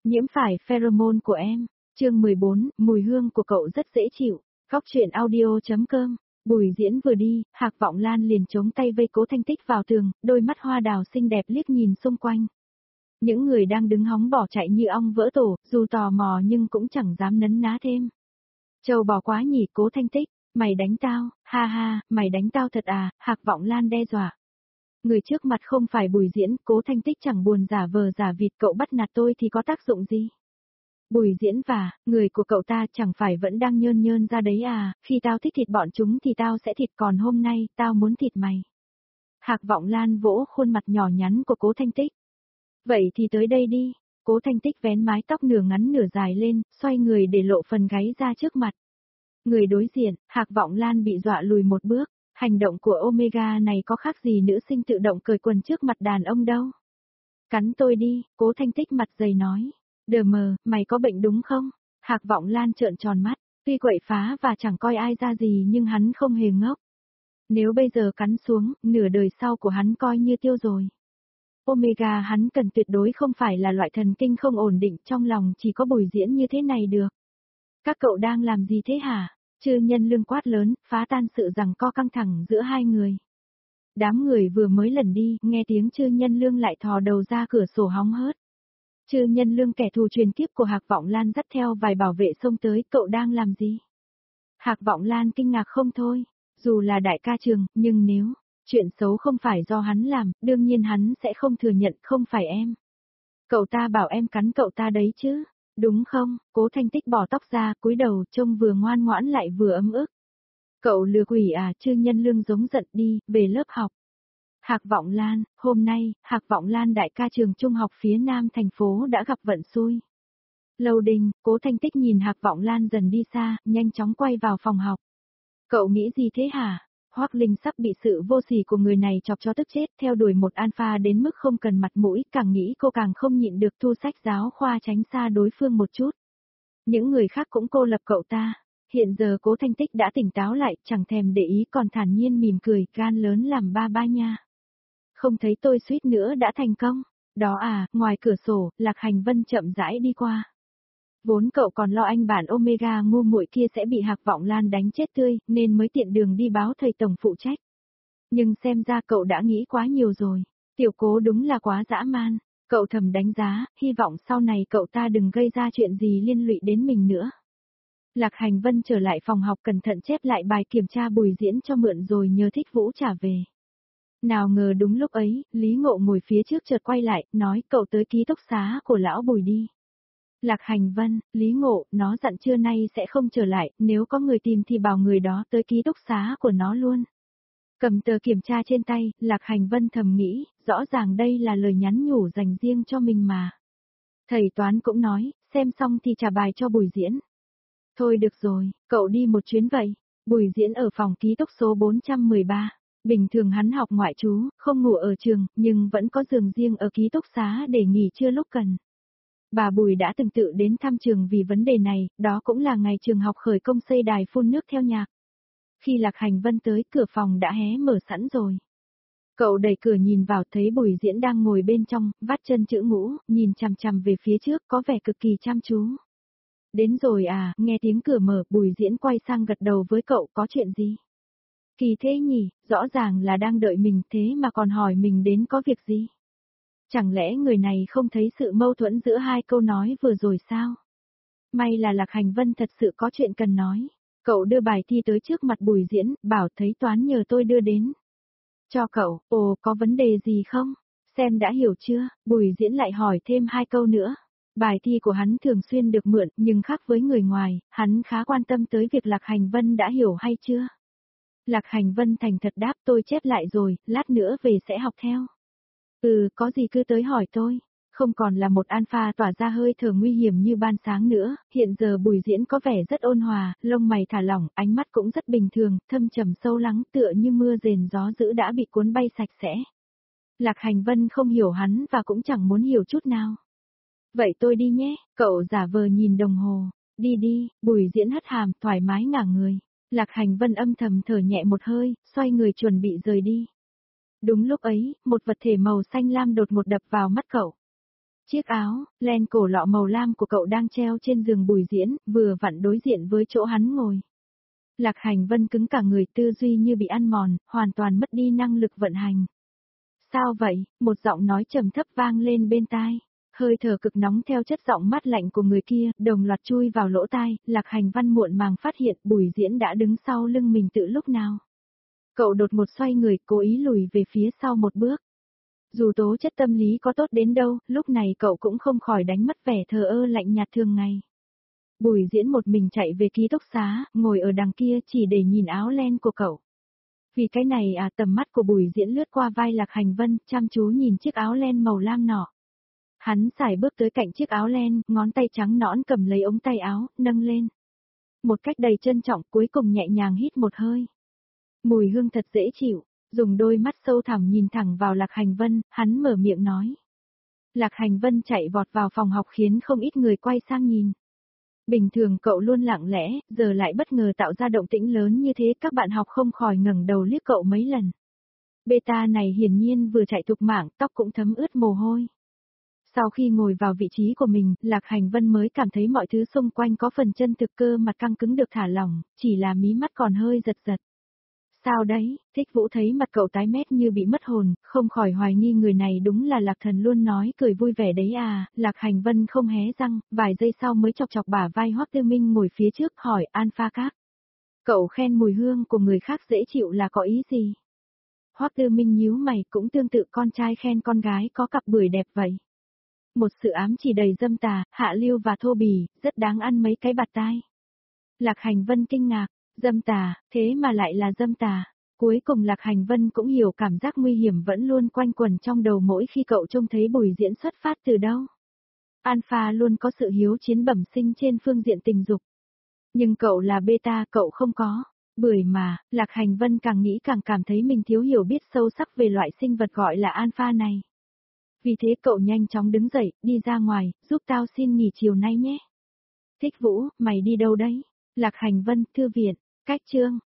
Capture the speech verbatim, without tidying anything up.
Nhiễm phải pheromone của em. Chương mười bốn, mùi hương của cậu rất dễ chịu. Góc truyện audio chấm com. Bùi Diễn vừa đi, Hạc Vọng Lan liền chống tay vây Cố Thanh Tích vào tường, đôi mắt hoa đào xinh đẹp liếc nhìn xung quanh. Những người đang đứng hóng bỏ chạy như ong vỡ tổ, dù tò mò nhưng cũng chẳng dám nấn ná thêm. Trâu bò quá nhỉ. Cố Thanh Tích, mày đánh tao, ha ha, mày đánh tao thật à? Hạc Vọng Lan đe dọa. Người trước mặt không phải Bùi Diễn. Cố Thanh Tích chẳng buồn giả vờ giả vịt, cậu bắt nạt tôi thì có tác dụng gì? Bùi Diễn và, người của cậu ta chẳng phải vẫn đang nhơn nhơn ra đấy à, khi tao thích thịt bọn chúng thì tao sẽ thịt, còn hôm nay, tao muốn thịt mày. Hạc Vọng Lan vỗ khuôn mặt nhỏ nhắn của Cố Thanh Tích. Vậy thì tới đây đi. Cố Thanh Tích vén mái tóc nửa ngắn nửa dài lên, xoay người để lộ phần gáy ra trước mặt. Người đối diện, Hạc Vọng Lan bị dọa lùi một bước, hành động của Omega này có khác gì nữ sinh tự động cởi quần trước mặt đàn ông đâu. Cắn tôi đi. Cố Thanh Tích mặt dày nói. Đờ mờ, mày có bệnh đúng không? Hạc Vọng Lan trợn tròn mắt, tuy quậy phá và chẳng coi ai ra gì nhưng hắn không hề ngốc. Nếu bây giờ cắn xuống, nửa đời sau của hắn coi như tiêu rồi. Omega hắn cần tuyệt đối không phải là loại thần kinh không ổn định, trong lòng chỉ có Bùi Diễn như thế này được. Các cậu đang làm gì thế hả? Chư Nhân Lương quát lớn, phá tan sự giằng co căng thẳng giữa hai người. Đám người vừa mới lẩn đi, nghe tiếng Chư Nhân Lương lại thò đầu ra cửa sổ hóng hớt. Chư Nhân Lương, kẻ thù truyền kiếp của Hạc Vọng Lan, dắt theo vài bảo vệ xông tới. Cậu đang làm gì? Hạc Vọng Lan kinh ngạc không thôi. Dù là đại ca trường, nhưng nếu chuyện xấu không phải do hắn làm, đương nhiên hắn sẽ không thừa nhận. Không phải em. Cậu ta bảo em cắn cậu ta đấy chứ, đúng không? Cố Thanh Tích bỏ tóc ra, cúi đầu, trông vừa ngoan ngoãn lại vừa ấm ức. Cậu lừa quỷ à? Chư Nhân Lương giống giận. Đi, về lớp học. Hạc Vọng Lan, hôm nay, Hạc Vọng Lan đại ca trường trung học phía nam thành phố đã gặp vận xui. Lầu Đình, Cố Thanh Tích nhìn Hạc Vọng Lan dần đi xa, nhanh chóng quay vào phòng học. Cậu nghĩ gì thế hả? Hoắc Linh sắp bị sự vô sỉ của người này chọc cho tức chết, theo đuổi một alpha đến mức không cần mặt mũi, càng nghĩ cô càng không nhịn được, thu sách giáo khoa tránh xa đối phương một chút. Những người khác cũng cô lập cậu ta. Hiện giờ Cố Thanh Tích đã tỉnh táo lại, chẳng thèm để ý, còn thản nhiên mỉm cười, gan lớn làm ba ba nha. Không thấy tôi suýt nữa đã thành công. Đó à, ngoài cửa sổ, Lạc Hành Vân chậm rãi đi qua. Vốn cậu còn lo anh bản Omega ngu muội kia sẽ bị Hạc Vọng Lan đánh chết tươi, nên mới tiện đường đi báo thầy tổng phụ trách. Nhưng xem ra cậu đã nghĩ quá nhiều rồi. Tiểu Cố đúng là quá dã man. Cậu thầm đánh giá, hy vọng sau này cậu ta đừng gây ra chuyện gì liên lụy đến mình nữa. Lạc Hành Vân trở lại phòng học cẩn thận chép lại bài kiểm tra Bùi Diễn cho mượn rồi nhờ Thích Vũ trả về. Nào ngờ đúng lúc ấy, Lý Ngộ ngồi phía trước chợt quay lại, nói cậu tới ký túc xá của lão Bùi đi. Lạc Hành Vân, Lý Ngộ, nó dặn trưa nay sẽ không trở lại, nếu có người tìm thì bảo người đó tới ký túc xá của nó luôn. Cầm tờ kiểm tra trên tay, Lạc Hành Vân thầm nghĩ, rõ ràng đây là lời nhắn nhủ dành riêng cho mình mà. Thầy toán cũng nói, xem xong thì trả bài cho Bùi Diễn. Thôi được rồi, cậu đi một chuyến vậy. Bùi Diễn ở phòng ký túc số bốn trăm mười ba. Bình thường hắn học ngoại trú, không ngủ ở trường, nhưng vẫn có giường riêng ở ký túc xá để nghỉ trưa lúc cần. Bà Bùi đã từng tự đến thăm trường vì vấn đề này, đó cũng là ngày trường học khởi công xây đài phun nước theo nhạc. Khi Lạc Hành Vân tới, cửa phòng đã hé mở sẵn rồi. Cậu đẩy cửa nhìn vào, thấy Bùi Diễn đang ngồi bên trong, vắt chân chữ ngũ, nhìn chằm chằm về phía trước, có vẻ cực kỳ chăm chú. Đến rồi à? Nghe tiếng cửa mở, Bùi Diễn quay sang gật đầu với cậu, có chuyện gì? Kỳ thế nhỉ, rõ ràng là đang đợi mình thế mà còn hỏi mình đến có việc gì? Chẳng lẽ người này không thấy sự mâu thuẫn giữa hai câu nói vừa rồi sao? May là Lạc Hành Vân thật sự có chuyện cần nói. Cậu đưa bài thi tới trước mặt Bùi Diễn, bảo thấy toán nhờ tôi đưa đến. Cho cậu, ồ, có vấn đề gì không? Xem đã hiểu chưa? Bùi Diễn lại hỏi thêm hai câu nữa. Bài thi của hắn thường xuyên được mượn, nhưng khác với người ngoài, hắn khá quan tâm tới việc Lạc Hành Vân đã hiểu hay chưa. Lạc Hành Vân thành thật đáp, tôi chép lại rồi, lát nữa về sẽ học theo. Ừ, có gì cứ tới hỏi tôi. Không còn là một alpha tỏa ra hơi thở nguy hiểm như ban sáng nữa, hiện giờ Bùi Diễn có vẻ rất ôn hòa, lông mày thả lỏng, ánh mắt cũng rất bình thường, thâm trầm sâu lắng, tựa như mưa rền gió dữ đã bị cuốn bay sạch sẽ. Lạc Hành Vân không hiểu hắn và cũng chẳng muốn hiểu chút nào. Vậy tôi đi nhé, cậu giả vờ nhìn đồng hồ. Đi đi. Bùi Diễn hất hàm, thoải mái ngả người. Lạc Hành Vân âm thầm thở nhẹ một hơi, xoay người chuẩn bị rời đi. Đúng lúc ấy, một vật thể màu xanh lam đột ngột đập vào mắt cậu. Chiếc áo, len cổ lọ màu lam của cậu đang treo trên giường Bùi Diễn, vừa vặn đối diện với chỗ hắn ngồi. Lạc Hành Vân cứng cả người, tư duy như bị ăn mòn, hoàn toàn mất đi năng lực vận hành. Sao vậy? Một giọng nói trầm thấp vang lên bên tai. Hơi thở cực nóng theo chất giọng mát lạnh của người kia, đồng loạt chui vào lỗ tai, Lạc Hành Văn muộn màng phát hiện Bùi Diễn đã đứng sau lưng mình từ lúc nào. Cậu đột một xoay người, cố ý lùi về phía sau một bước. Dù tố chất tâm lý có tốt đến đâu, lúc này cậu cũng không khỏi đánh mất vẻ thờ ơ lạnh nhạt thường ngày. Bùi Diễn một mình chạy về ký túc xá, ngồi ở đằng kia chỉ để nhìn áo len của cậu. Vì cái này à, tầm mắt của Bùi Diễn lướt qua vai Lạc Hành Vân, chăm chú nhìn chiếc áo len màu lam nọ. Hắn sải bước tới cạnh chiếc áo len, ngón tay trắng nõn cầm lấy ống tay áo, nâng lên. Một cách đầy trân trọng, cuối cùng nhẹ nhàng hít một hơi. Mùi hương thật dễ chịu, dùng đôi mắt sâu thẳm nhìn thẳng vào Lạc Hành Vân, hắn mở miệng nói. Lạc Hành Vân chạy vọt vào phòng học khiến không ít người quay sang nhìn. Bình thường cậu luôn lặng lẽ, giờ lại bất ngờ tạo ra động tĩnh lớn như thế, các bạn học không khỏi ngẩng đầu liếc cậu mấy lần. Beta này hiển nhiên vừa chạy thục mạng, tóc cũng thấm ướt mồ hôi. Sau khi ngồi vào vị trí của mình, Lạc Hành Vân mới cảm thấy mọi thứ xung quanh có phần chân thực, cơ mặt căng cứng được thả lỏng, chỉ là mí mắt còn hơi giật giật. Sao đấy? Thích Vũ thấy mặt cậu tái mét như bị mất hồn, không khỏi hoài nghi người này đúng là Lạc Thần luôn nói cười vui vẻ đấy à. Lạc Hành Vân không hé răng, vài giây sau mới chọc chọc bả vai Hoắc Tư Minh ngồi phía trước, hỏi Alpha Các. Cậu khen mùi hương của người khác dễ chịu là có ý gì? Hoắc Tư Minh nhíu mày, cũng tương tự con trai khen con gái có cặp bưởi đẹp vậy. Một sự ám chỉ đầy dâm tà, hạ lưu và thô bỉ, rất đáng ăn mấy cái bạt tai. Lạc Hành Vân kinh ngạc. Dâm tà, thế mà lại là dâm tà. Cuối cùng Lạc Hành Vân cũng hiểu cảm giác nguy hiểm vẫn luôn quanh quẩn trong đầu mỗi khi cậu trông thấy Bùi Diễn xuất phát từ đâu. Alpha luôn có sự hiếu chiến bẩm sinh trên phương diện tình dục. Nhưng cậu là beta, cậu không có. Bưởi mà, Lạc Hành Vân càng nghĩ càng cảm thấy mình thiếu hiểu biết sâu sắc về loại sinh vật gọi là alpha này. Vì thế cậu nhanh chóng đứng dậy, đi ra ngoài, giúp tao xin nghỉ chiều nay nhé. Thích Vũ, mày đi đâu đấy? Lạc Hành Vân, thư viện. Cách chương